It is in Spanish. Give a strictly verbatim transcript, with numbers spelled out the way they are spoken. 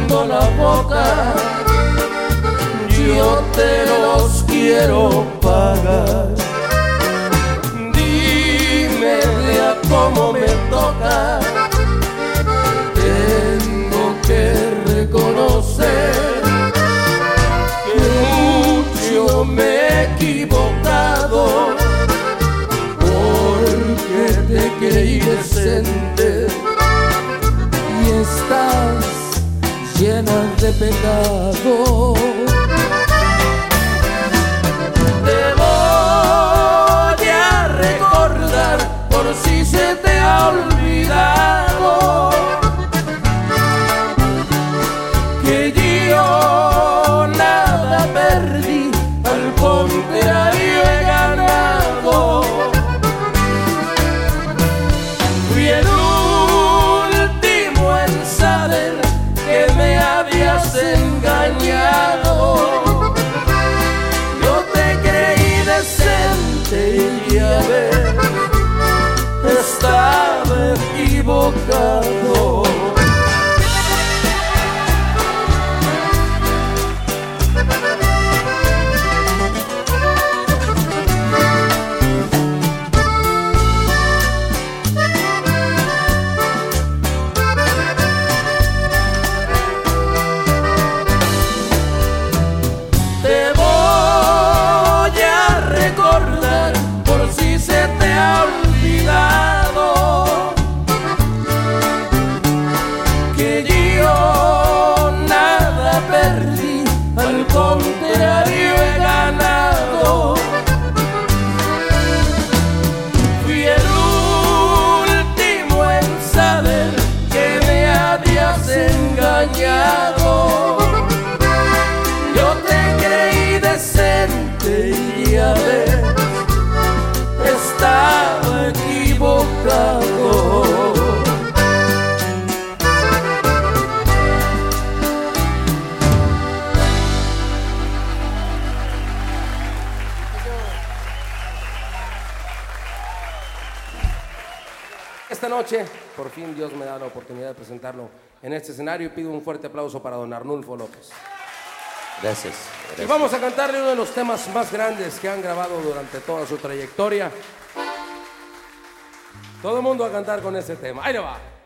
abriendo la boca, yo te los quiero pagar. Dime de a cómo me toca, tengo que reconocer que mucho me he equivocado, porque te creí decente y estás llena de pecado. Te voy a recordar por si se te ha olvidado que yo nada perdí, al contrario he ganado. Fui el último en saber que me habías engañado. Yo te creí decente y a ver, estaba equivocado. Al contrario he ganado. Fui el último en saber que me habías engañado. Yo te creí decente y a ver, estaba equivocado. Esta noche, por fin Dios me da la oportunidad de presentarlo en este escenario y pido un fuerte aplauso para don Arnulfo López. Gracias, gracias. Y vamos a cantarle uno de los temas más grandes que han grabado durante toda su trayectoria. Todo el mundo a cantar con ese tema. Ahí le va.